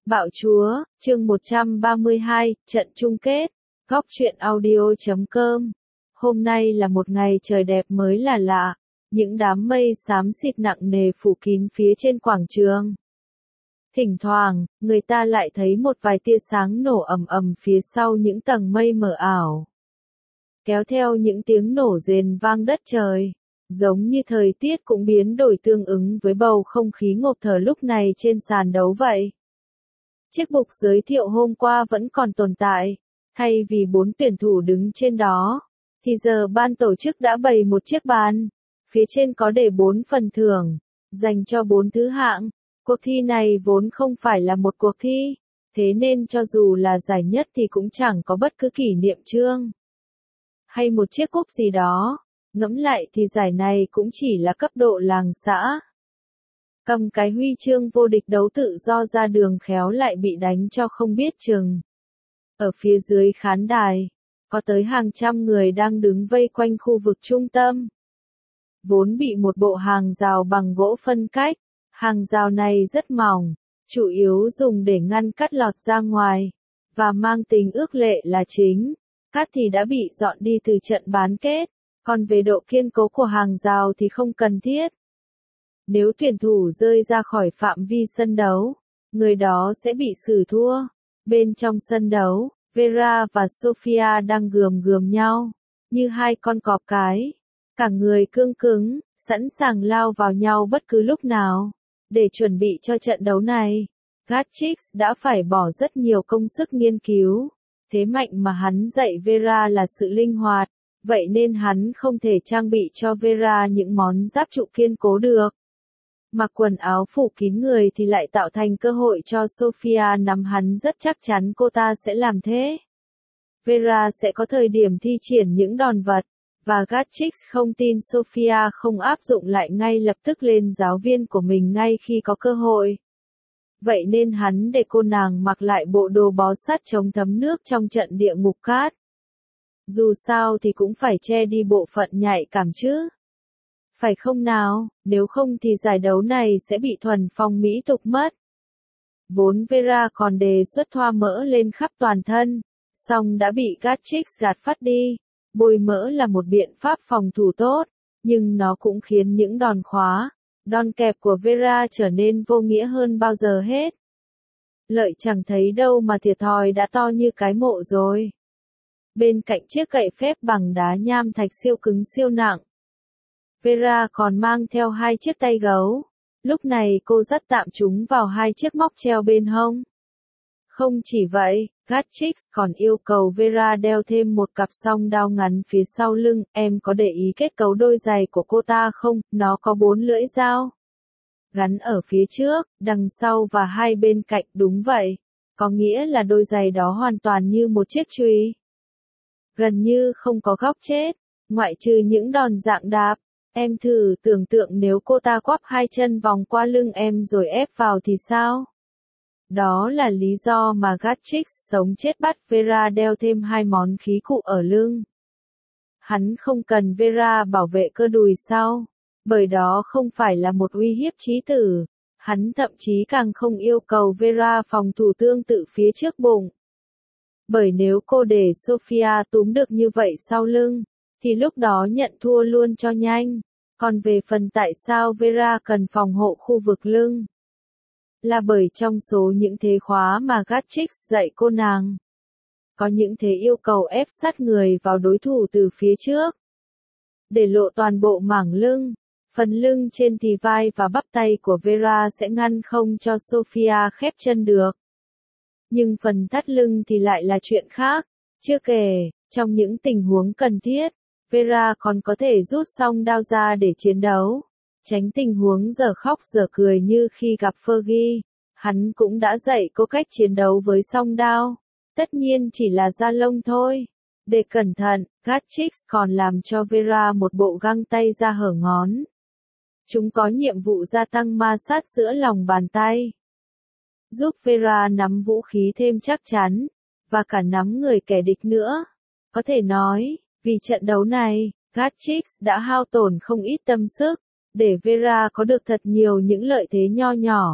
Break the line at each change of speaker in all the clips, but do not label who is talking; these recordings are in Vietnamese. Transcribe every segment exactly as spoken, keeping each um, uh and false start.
Bạo Chúa, chương một trăm ba mươi hai, trận chung kết, góc truyện audio chấm com. Hôm nay là một ngày trời đẹp mới là lạ, những đám mây xám xịt nặng nề phủ kín phía trên quảng trường. Thỉnh thoảng, người ta lại thấy một vài tia sáng nổ ầm ầm phía sau những tầng mây mờ ảo. Kéo theo những tiếng nổ rền vang đất trời, giống như thời tiết cũng biến đổi tương ứng với bầu không khí ngộp thở lúc này trên sàn đấu vậy. Chiếc bục giới thiệu hôm qua vẫn còn tồn tại, thay vì bốn tuyển thủ đứng trên đó, thì giờ ban tổ chức đã bày một chiếc bàn, phía trên có để bốn phần thưởng, dành cho bốn thứ hạng. Cuộc thi này vốn không phải là một cuộc thi, thế nên cho dù là giải nhất thì cũng chẳng có bất cứ kỷ niệm chương hay một chiếc cúp gì đó. Ngẫm lại thì giải này cũng chỉ là cấp độ làng xã. Cầm cái huy chương vô địch đấu tự do ra đường khéo lại bị đánh cho không biết chừng. Ở phía dưới khán đài, có tới hàng trăm người đang đứng vây quanh khu vực trung tâm. Vốn bị một bộ hàng rào bằng gỗ phân cách, hàng rào này rất mỏng, chủ yếu dùng để ngăn cắt lọt ra ngoài, và mang tính ước lệ là chính. Cát thì đã bị dọn đi từ trận bán kết, còn về độ kiên cố của hàng rào thì không cần thiết. Nếu tuyển thủ rơi ra khỏi phạm vi sân đấu, người đó sẽ bị xử thua. Bên trong sân đấu, Vera và Sofia đang gườm gườm nhau, như hai con cọp cái. Cả người cương cứng, sẵn sàng lao vào nhau bất cứ lúc nào. Để chuẩn bị cho trận đấu này, Gatchix đã phải bỏ rất nhiều công sức nghiên cứu. Thế mạnh mà hắn dạy Vera là sự linh hoạt, vậy nên hắn không thể trang bị cho Vera những món giáp trụ kiên cố được. Mặc quần áo phủ kín người thì lại tạo thành cơ hội cho Sofia nắm hắn rất chắc chắn cô ta sẽ làm thế. Vera sẽ có thời điểm thi triển những đòn vật, và Gatchix không tin Sofia không áp dụng lại ngay lập tức lên giáo viên của mình ngay khi có cơ hội. Vậy nên hắn để cô nàng mặc lại bộ đồ bó sát chống thấm nước trong trận địa ngục cát. Dù sao thì cũng phải che đi bộ phận nhạy cảm chứ. Phải không nào, nếu không thì giải đấu này sẽ bị thuần phong mỹ tục mất. Vốn Vera còn đề xuất thoa mỡ lên khắp toàn thân, song đã bị Gatchix gạt phắt đi. Bôi mỡ là một biện pháp phòng thủ tốt, nhưng nó cũng khiến những đòn khóa, đòn kẹp của Vera trở nên vô nghĩa hơn bao giờ hết. Lợi chẳng thấy đâu mà thiệt thòi đã to như cái mộ rồi. Bên cạnh chiếc gậy phép bằng đá nham thạch siêu cứng siêu nặng, Vera còn mang theo hai chiếc tay gấu. Lúc này cô dắt tạm chúng vào hai chiếc móc treo bên hông. Không chỉ vậy, Gatchix còn yêu cầu Vera đeo thêm một cặp song đao ngắn phía sau lưng. Em có để ý kết cấu đôi giày của cô ta không? Nó có bốn lưỡi dao gắn ở phía trước, đằng sau và hai bên cạnh. Đúng vậy, có nghĩa là đôi giày đó hoàn toàn như một chiếc chùy, gần như không có góc chết, ngoại trừ những đòn dạng đạp. Em thử tưởng tượng nếu cô ta quắp hai chân vòng qua lưng em rồi ép vào thì sao? Đó là lý do mà Gatchix sống chết bắt Vera đeo thêm hai món khí cụ ở lưng. Hắn không cần Vera bảo vệ cơ đùi sau, bởi đó không phải là một uy hiếp chí tử. Hắn thậm chí càng không yêu cầu Vera phòng thủ tương tự phía trước bụng. Bởi nếu cô để Sofia túm được như vậy sau lưng, thì lúc đó nhận thua luôn cho nhanh. Còn về phần tại sao Vera cần phòng hộ khu vực lưng, là bởi trong số những thế khóa mà Gatchix dạy cô nàng, có những thế yêu cầu ép sát người vào đối thủ từ phía trước, để lộ toàn bộ mảng lưng. Phần lưng trên thì vai và bắp tay của Vera sẽ ngăn không cho Sofia khép chân được. Nhưng phần thắt lưng thì lại là chuyện khác. Chưa kể, trong những tình huống cần thiết, Vera còn có thể rút song đao ra để chiến đấu, tránh tình huống giờ khóc giờ cười như khi gặp Fergie. Hắn cũng đã dạy cô cách chiến đấu với song đao, tất nhiên chỉ là da lông thôi. Để cẩn thận, Gatchix còn làm cho Vera một bộ găng tay da hở ngón. Chúng có nhiệm vụ gia tăng ma sát giữa lòng bàn tay, giúp Vera nắm vũ khí thêm chắc chắn, và cả nắm người kẻ địch nữa. Có thể nói, vì trận đấu này, Gatchix đã hao tổn không ít tâm sức, để Vera có được thật nhiều những lợi thế nho nhỏ.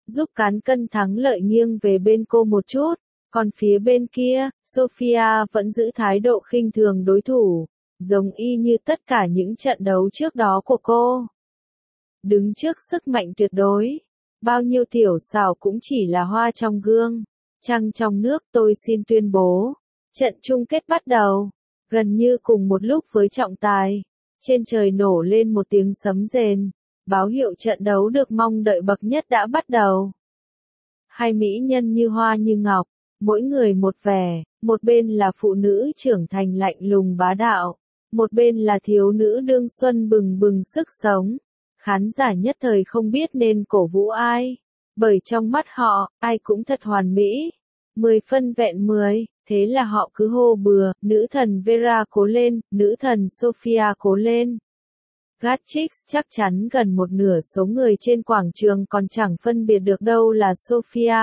giúp cán cân thắng lợi nghiêng về bên cô một chút. Còn phía bên kia, Sophia vẫn giữ thái độ khinh thường đối thủ, giống y như tất cả những trận đấu trước đó của cô. Đứng trước sức mạnh tuyệt đối, bao nhiêu tiểu xảo cũng chỉ là hoa trong gương, trăng trong nước. Tôi xin tuyên bố, trận chung kết bắt đầu. Gần như cùng một lúc với trọng tài, trên trời nổ lên một tiếng sấm rền, báo hiệu trận đấu được mong đợi bậc nhất đã bắt đầu. Hai mỹ nhân như hoa như ngọc, mỗi người một vẻ, một bên là phụ nữ trưởng thành lạnh lùng bá đạo, một bên là thiếu nữ đương xuân bừng bừng sức sống. Khán giả nhất thời không biết nên cổ vũ ai, bởi trong mắt họ, ai cũng thật hoàn mỹ. Mười phân vẹn mười, thế là họ cứ hô bừa, nữ thần Vera cố lên, nữ thần Sophia cố lên. Gatchix chắc chắn gần một nửa số người trên quảng trường còn chẳng phân biệt được đâu là Sophia,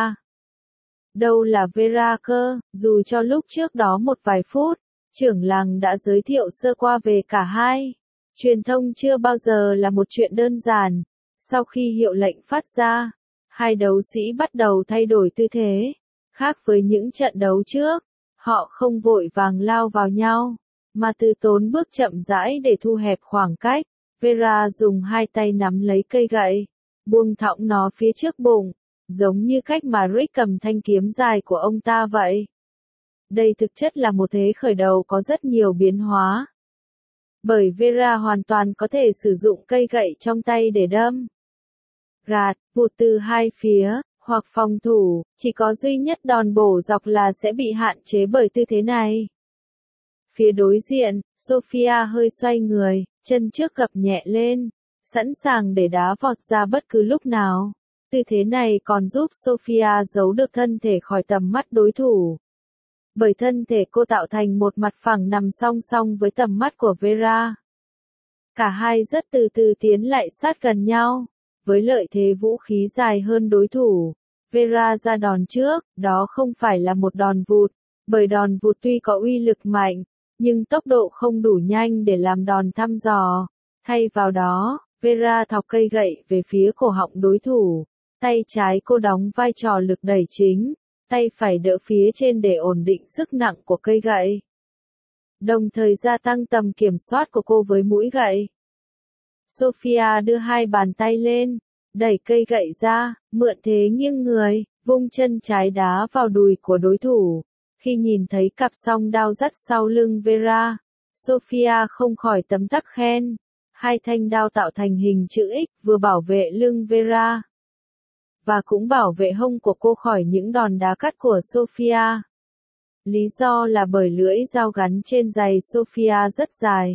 đâu là Vera cơ, dù cho lúc trước đó một vài phút, trưởng làng đã giới thiệu sơ qua về cả hai. Truyền thông chưa bao giờ là một chuyện đơn giản. Sau khi hiệu lệnh phát ra, hai đấu sĩ bắt đầu thay đổi tư thế. Khác với những trận đấu trước, họ không vội vàng lao vào nhau, mà từ tốn bước chậm rãi để thu hẹp khoảng cách. Vera dùng hai tay nắm lấy cây gậy, buông thõng nó phía trước bụng, giống như cách mà Rick cầm thanh kiếm dài của ông ta vậy. Đây thực chất là một thế khởi đầu có rất nhiều biến hóa. Bởi Vera hoàn toàn có thể sử dụng cây gậy trong tay để đâm, gạt, vụt từ hai phía, hoặc phòng thủ, chỉ có duy nhất đòn bổ dọc là sẽ bị hạn chế bởi tư thế này. Phía đối diện, Sophia hơi xoay người, chân trước gập nhẹ lên, sẵn sàng để đá vọt ra bất cứ lúc nào. Tư thế này còn giúp Sophia giấu được thân thể khỏi tầm mắt đối thủ. Bởi thân thể cô tạo thành một mặt phẳng nằm song song với tầm mắt của Vera. Cả hai rất từ từ tiến lại sát gần nhau, với lợi thế vũ khí dài hơn đối thủ. Vera ra đòn trước, đó không phải là một đòn vụt, bởi đòn vụt tuy có uy lực mạnh, nhưng tốc độ không đủ nhanh để làm đòn thăm dò. Thay vào đó, Vera thọc cây gậy về phía cổ họng đối thủ, tay trái cô đóng vai trò lực đẩy chính, tay phải đỡ phía trên để ổn định sức nặng của cây gậy, đồng thời gia tăng tầm kiểm soát của cô với mũi gậy. Sophia đưa hai bàn tay lên, đẩy cây gậy ra, mượn thế nghiêng người, vung chân trái đá vào đùi của đối thủ. Khi nhìn thấy cặp song đao dắt sau lưng Vera, Sophia không khỏi tấm tắc khen. Hai thanh đao tạo thành hình chữ X vừa bảo vệ lưng Vera, và cũng bảo vệ hông của cô khỏi những đòn đá cắt của Sophia. Lý do là bởi lưỡi dao gắn trên giày Sophia rất dài.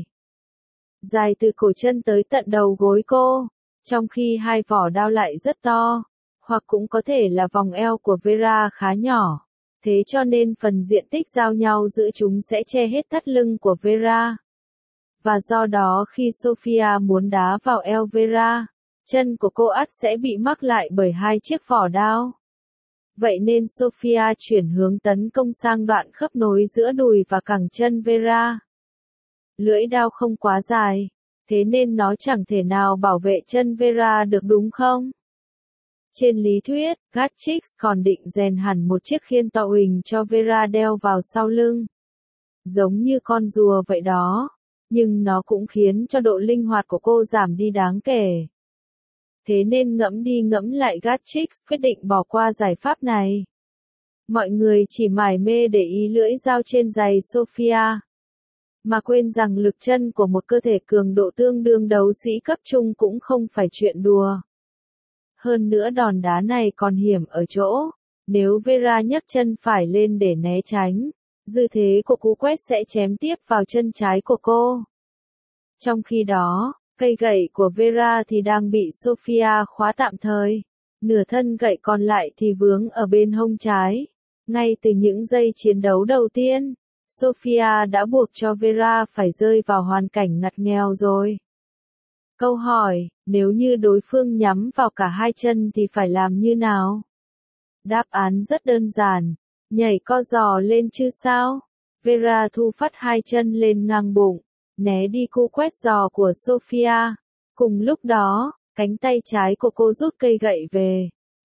Dài từ cổ chân tới tận đầu gối cô, trong khi hai vỏ đao lại rất to, hoặc cũng có thể là vòng eo của Vera khá nhỏ. Thế cho nên phần diện tích giao nhau giữa chúng sẽ che hết thắt lưng của Vera. Và do đó khi Sophia muốn đá vào eo Vera, chân của cô ắt sẽ bị mắc lại bởi hai chiếc vỏ đao. Vậy nên Sophia chuyển hướng tấn công sang đoạn khớp nối giữa đùi và cẳng chân Vera. Lưỡi đao không quá dài, thế nên nó chẳng thể nào bảo vệ chân Vera được đúng không? Trên lý thuyết, Gatchix còn định rèn hẳn một chiếc khiên to huỳnh cho Vera đeo vào sau lưng, giống như con rùa vậy đó, nhưng nó cũng khiến cho độ linh hoạt của cô giảm đi đáng kể. Thế nên ngẫm đi ngẫm lại Gatchix quyết định bỏ qua giải pháp này. Mọi người chỉ mải mê để ý lưỡi dao trên giày Sophia, mà quên rằng lực chân của một cơ thể cường độ tương đương đấu sĩ cấp trung cũng không phải chuyện đùa. Hơn nữa đòn đá này còn hiểm ở chỗ, nếu Vera nhấc chân phải lên để né tránh, dư thế của cú quét sẽ chém tiếp vào chân trái của cô. Trong khi đó, cây gậy của Vera thì đang bị Sophia khóa tạm thời, nửa thân gậy còn lại thì vướng ở bên hông trái. Ngay từ những giây chiến đấu đầu tiên, Sophia đã buộc cho Vera phải rơi vào hoàn cảnh ngặt nghèo rồi. Câu hỏi, nếu như đối phương nhắm vào cả hai chân thì phải làm như nào? Đáp án rất đơn giản, nhảy co giò lên chứ sao? Vera thu phát hai chân lên ngang bụng, né đi cú quét giò của Sophia. Cùng lúc đó, cánh tay trái của cô rút cây gậy về,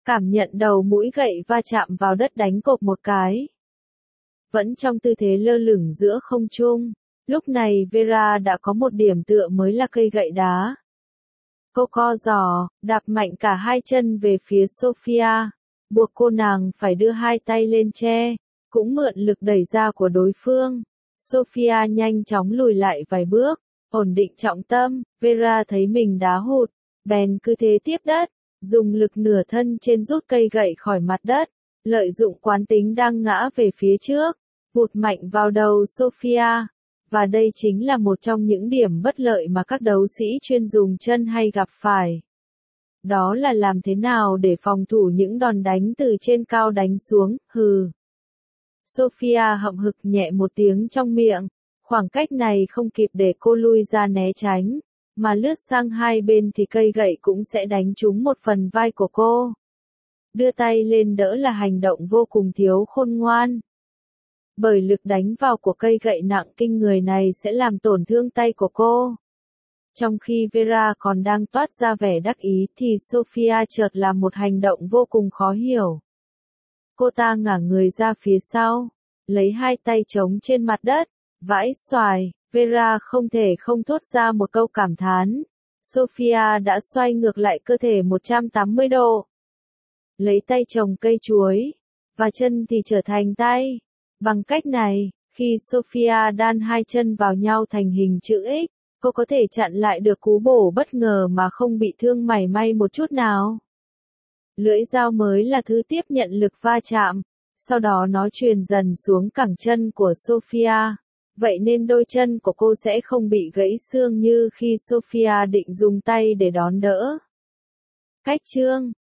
Cảm nhận đầu mũi gậy va chạm vào đất đánh cộp một cái. Vẫn trong tư thế lơ lửng giữa không trung, lúc này Vera đã có một điểm tựa mới là cây gậy đá. Cô co giò, đạp mạnh cả hai chân về phía Sophia, buộc cô nàng phải đưa hai tay lên che, cũng mượn lực đẩy ra của đối phương. Sophia nhanh chóng lùi lại vài bước, ổn định trọng tâm, Vera thấy mình đá hụt, bèn cứ thế tiếp đất, dùng lực nửa thân trên rút cây gậy khỏi mặt đất, lợi dụng quán tính đang ngã về phía trước, vụt mạnh vào đầu Sophia. Và đây chính là một trong những điểm bất lợi mà các đấu sĩ chuyên dùng chân hay gặp phải. Đó là làm thế nào để phòng thủ những đòn đánh từ trên cao đánh xuống, hừ. Sophia hậm hực nhẹ một tiếng trong miệng, khoảng cách này không kịp để cô lui ra né tránh, mà lướt sang hai bên thì cây gậy cũng sẽ đánh trúng một phần vai của cô. Đưa tay lên đỡ là hành động vô cùng thiếu khôn ngoan. Bởi lực đánh vào của cây gậy nặng kinh người này sẽ làm tổn thương tay của cô. Trong khi Vera còn đang toát ra vẻ đắc ý thì Sophia chợt làm một hành động vô cùng khó hiểu. Cô ta ngả người ra phía sau, lấy hai tay trống trên mặt đất, vãi xoài, Vera không thể không thốt ra một câu cảm thán. Sophia đã xoay ngược lại cơ thể một trăm tám mươi độ. Lấy tay trồng cây chuối, và chân thì trở thành tay. Bằng cách này, khi Sophia đan hai chân vào nhau thành hình chữ X, cô có thể chặn lại được cú bổ bất ngờ mà không bị thương mảy may một chút nào. Lưỡi dao mới là thứ tiếp nhận lực va chạm, sau đó nó truyền dần xuống cẳng chân của Sophia, vậy nên đôi chân của cô sẽ không bị gãy xương như khi Sophia định dùng tay để đón đỡ. Cách chương